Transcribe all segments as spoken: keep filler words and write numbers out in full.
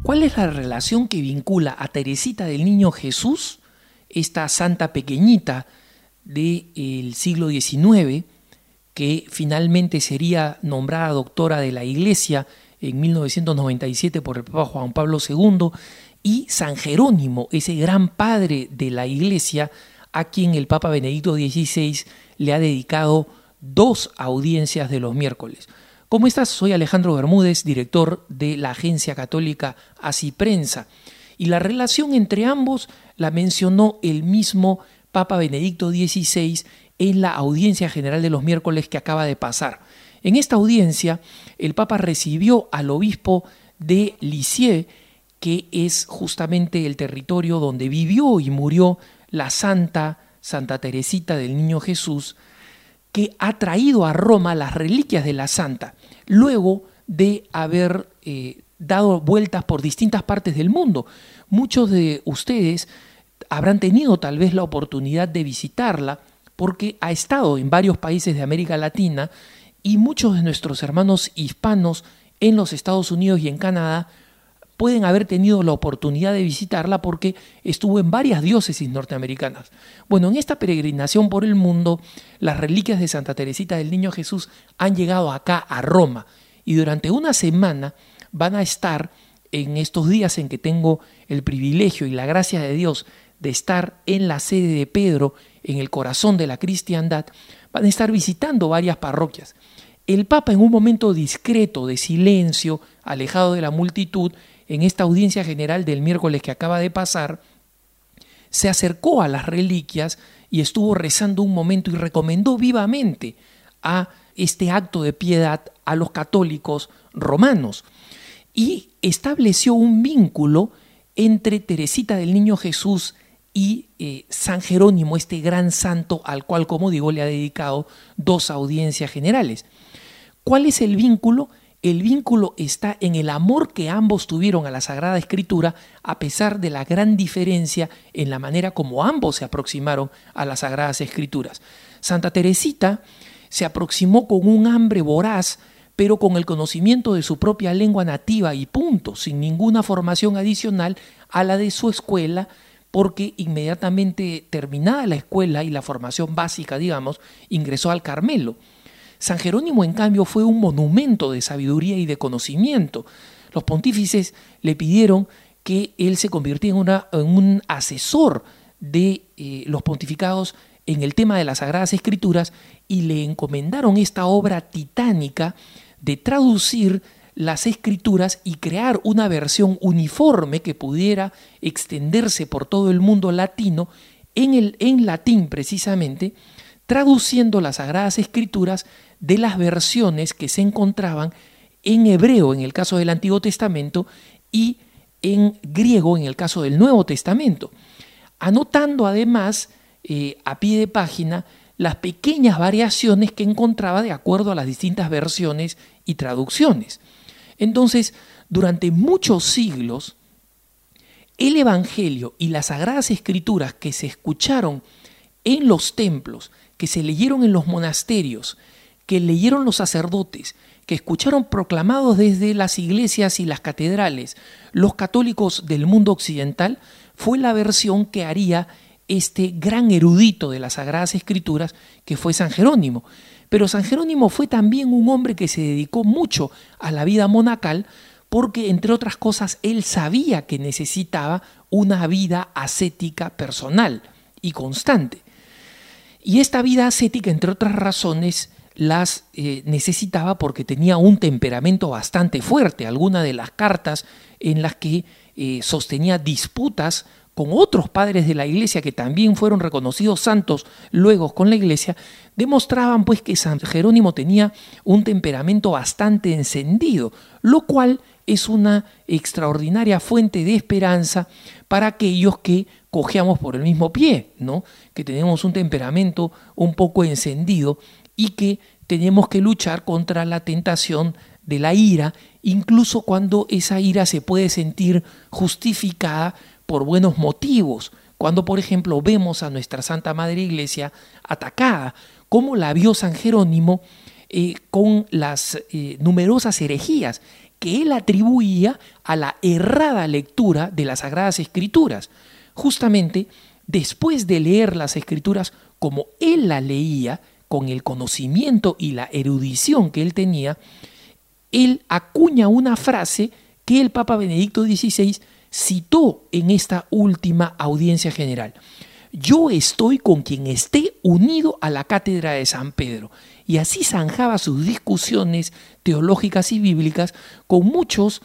¿Cuál es la relación que vincula a Teresita del Niño Jesús, esta santa pequeñita del siglo diecinueve, que finalmente sería nombrada doctora de la Iglesia en mil novecientos noventa y siete por el Papa Juan Pablo segundo, y San Jerónimo, ese gran padre de la Iglesia, a quien el Papa Benedicto dieciséis le ha dedicado dos audiencias de los miércoles? ¿Cómo estás? Soy Alejandro Bermúdez, director de la agencia católica Así Prensa. Y la relación entre ambos la mencionó el mismo Papa Benedicto dieciséis en la audiencia general de los miércoles que acaba de pasar. En esta audiencia, el Papa recibió al obispo de Lisieux, que es justamente el territorio donde vivió y murió la santa Santa Teresita del Niño Jesús, que ha traído a Roma las reliquias de la santa, luego de haber eh, dado vueltas por distintas partes del mundo. Muchos de ustedes habrán tenido tal vez la oportunidad de visitarla porque ha estado en varios países de América Latina, y muchos de nuestros hermanos hispanos en los Estados Unidos y en Canadá pueden haber tenido la oportunidad de visitarla porque estuvo en varias diócesis norteamericanas. Bueno, en esta peregrinación por el mundo, las reliquias de Santa Teresita del Niño Jesús han llegado acá a Roma, y durante una semana van a estar, en estos días en que tengo el privilegio y la gracia de Dios de estar en la sede de Pedro, en el corazón de la cristiandad, van a estar visitando varias parroquias. El Papa, en un momento discreto, de silencio, alejado de la multitud, en esta audiencia general del miércoles que acaba de pasar, se acercó a las reliquias y estuvo rezando un momento y recomendó vivamente a este acto de piedad a los católicos romanos, y estableció un vínculo entre Teresita del Niño Jesús y eh, San Jerónimo, este gran santo al cual, como digo, le ha dedicado dos audiencias generales. ¿Cuál es el vínculo? El vínculo está en el amor que ambos tuvieron a la Sagrada Escritura, a pesar de la gran diferencia en la manera como ambos se aproximaron a las Sagradas Escrituras. Santa Teresita se aproximó con un hambre voraz, pero con el conocimiento de su propia lengua nativa y punto, sin ninguna formación adicional a la de su escuela, porque inmediatamente terminada la escuela y la formación básica, digamos, ingresó al Carmelo. San Jerónimo, en cambio, fue un monumento de sabiduría y de conocimiento. Los pontífices le pidieron que él se convirtiera en, una, en un asesor de eh, los pontificados en el tema de las Sagradas Escrituras, y le encomendaron esta obra titánica de traducir las Escrituras y crear una versión uniforme que pudiera extenderse por todo el mundo latino, en, el, en latín precisamente, traduciendo las Sagradas Escrituras de las versiones que se encontraban en hebreo en el caso del Antiguo Testamento y en griego en el caso del Nuevo Testamento, anotando además eh, a pie de página las pequeñas variaciones que encontraba de acuerdo a las distintas versiones y traducciones. Entonces, durante muchos siglos, el Evangelio y las Sagradas Escrituras que se escucharon en los templos, que se leyeron en los monasterios, que leyeron los sacerdotes, que escucharon proclamados desde las iglesias y las catedrales los católicos del mundo occidental, fue la versión que haría este gran erudito de las Sagradas Escrituras, que fue San Jerónimo. Pero San Jerónimo fue también un hombre que se dedicó mucho a la vida monacal, porque, entre otras cosas, él sabía que necesitaba una vida ascética personal y constante. Y esta vida ascética, entre otras razones, las eh, necesitaba porque tenía un temperamento bastante fuerte. Algunas de las cartas en las que eh, sostenía disputas con otros padres de la Iglesia que también fueron reconocidos santos luego con la Iglesia, demostraban pues que San Jerónimo tenía un temperamento bastante encendido, lo cual es una extraordinaria fuente de esperanza para aquellos que cojeamos por el mismo pie, ¿no? Que tenemos un temperamento un poco encendido y que tenemos que luchar contra la tentación de la ira, incluso cuando esa ira se puede sentir justificada por buenos motivos. Cuando, por ejemplo, vemos a nuestra Santa Madre Iglesia atacada, como la vio San Jerónimo eh, con las eh, numerosas herejías que él atribuía a la errada lectura de las Sagradas Escrituras. Justamente después de leer las Escrituras como él las leía, con el conocimiento y la erudición que él tenía, él acuña una frase que el Papa Benedicto dieciséis citó en esta última audiencia general. Yo estoy con quien esté unido a la cátedra de San Pedro. Y así zanjaba sus discusiones teológicas y bíblicas con muchos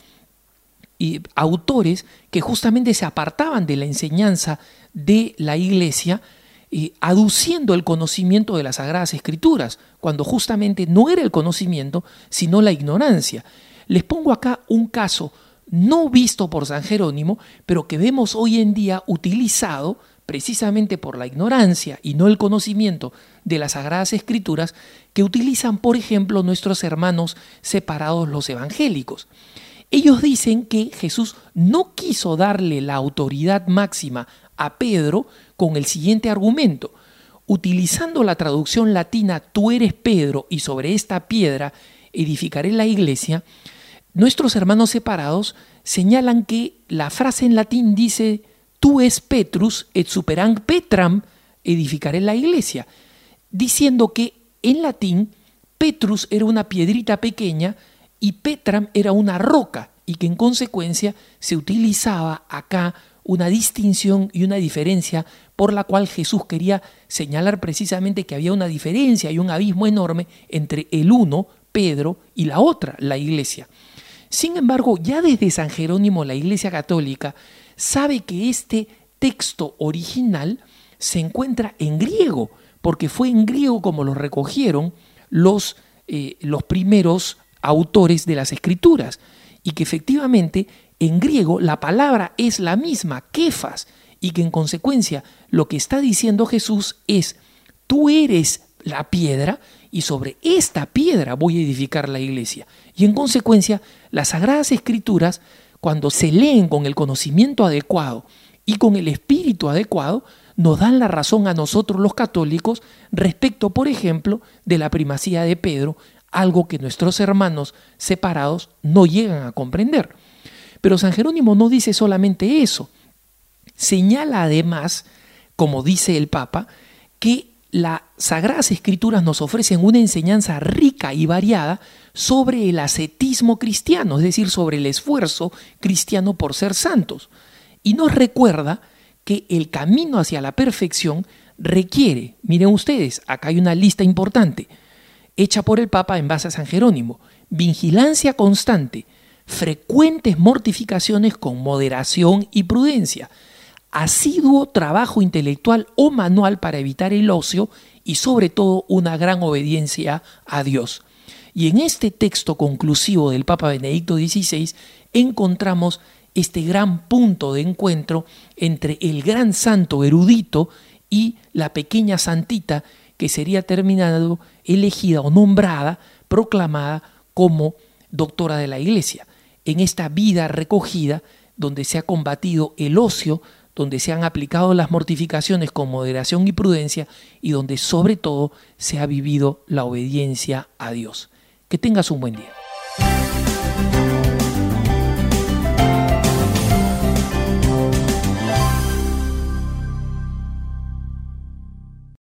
eh, autores que justamente se apartaban de la enseñanza de la Iglesia, eh, aduciendo el conocimiento de las Sagradas Escrituras, cuando justamente no era el conocimiento, sino la ignorancia. Les pongo acá un caso no visto por San Jerónimo, pero que vemos hoy en día utilizado precisamente por la ignorancia y no el conocimiento de las Sagradas Escrituras, que utilizan, por ejemplo, nuestros hermanos separados los evangélicos. Ellos dicen que Jesús no quiso darle la autoridad máxima a Pedro con el siguiente argumento. Utilizando la traducción latina, tú eres Pedro y sobre esta piedra edificaré la iglesia, nuestros hermanos separados señalan que la frase en latín dice tú es Petrus et superam Petram edificaré la iglesia, diciendo que en latín Petrus era una piedrita pequeña y Petram era una roca, y que en consecuencia se utilizaba acá una distinción y una diferencia por la cual Jesús quería señalar precisamente que había una diferencia y un abismo enorme entre el uno, Pedro, y la otra, la iglesia. Sin embargo, ya desde San Jerónimo la Iglesia Católica sabe que este texto original se encuentra en griego, porque fue en griego como lo recogieron los, eh, los primeros autores de las Escrituras, y que efectivamente en griego la palabra es la misma, kefas, y que en consecuencia lo que está diciendo Jesús es, tú eres la piedra y sobre esta piedra voy a edificar la iglesia. Y en consecuencia las Sagradas Escrituras, cuando se leen con el conocimiento adecuado y con el espíritu adecuado, nos dan la razón a nosotros los católicos respecto, por ejemplo, de la primacía de Pedro, algo que nuestros hermanos separados no llegan a comprender. Pero San Jerónimo no dice solamente eso. Señala además, como dice el Papa, que las Sagradas Escrituras nos ofrecen una enseñanza rica y variada sobre el ascetismo cristiano, es decir, sobre el esfuerzo cristiano por ser santos. Y nos recuerda que el camino hacia la perfección requiere, miren ustedes, acá hay una lista importante, hecha por el Papa en base a San Jerónimo: vigilancia constante, frecuentes mortificaciones con moderación y prudencia, asiduo trabajo intelectual o manual para evitar el ocio y sobre todo una gran obediencia a Dios. Y en este texto conclusivo del Papa Benedicto dieciséis encontramos este gran punto de encuentro entre el gran santo erudito y la pequeña santita que sería terminado, elegida o nombrada, proclamada como doctora de la Iglesia. En esta vida recogida, donde se ha combatido el ocio, donde se han aplicado las mortificaciones con moderación y prudencia y donde sobre todo se ha vivido la obediencia a Dios. Que tengas un buen día.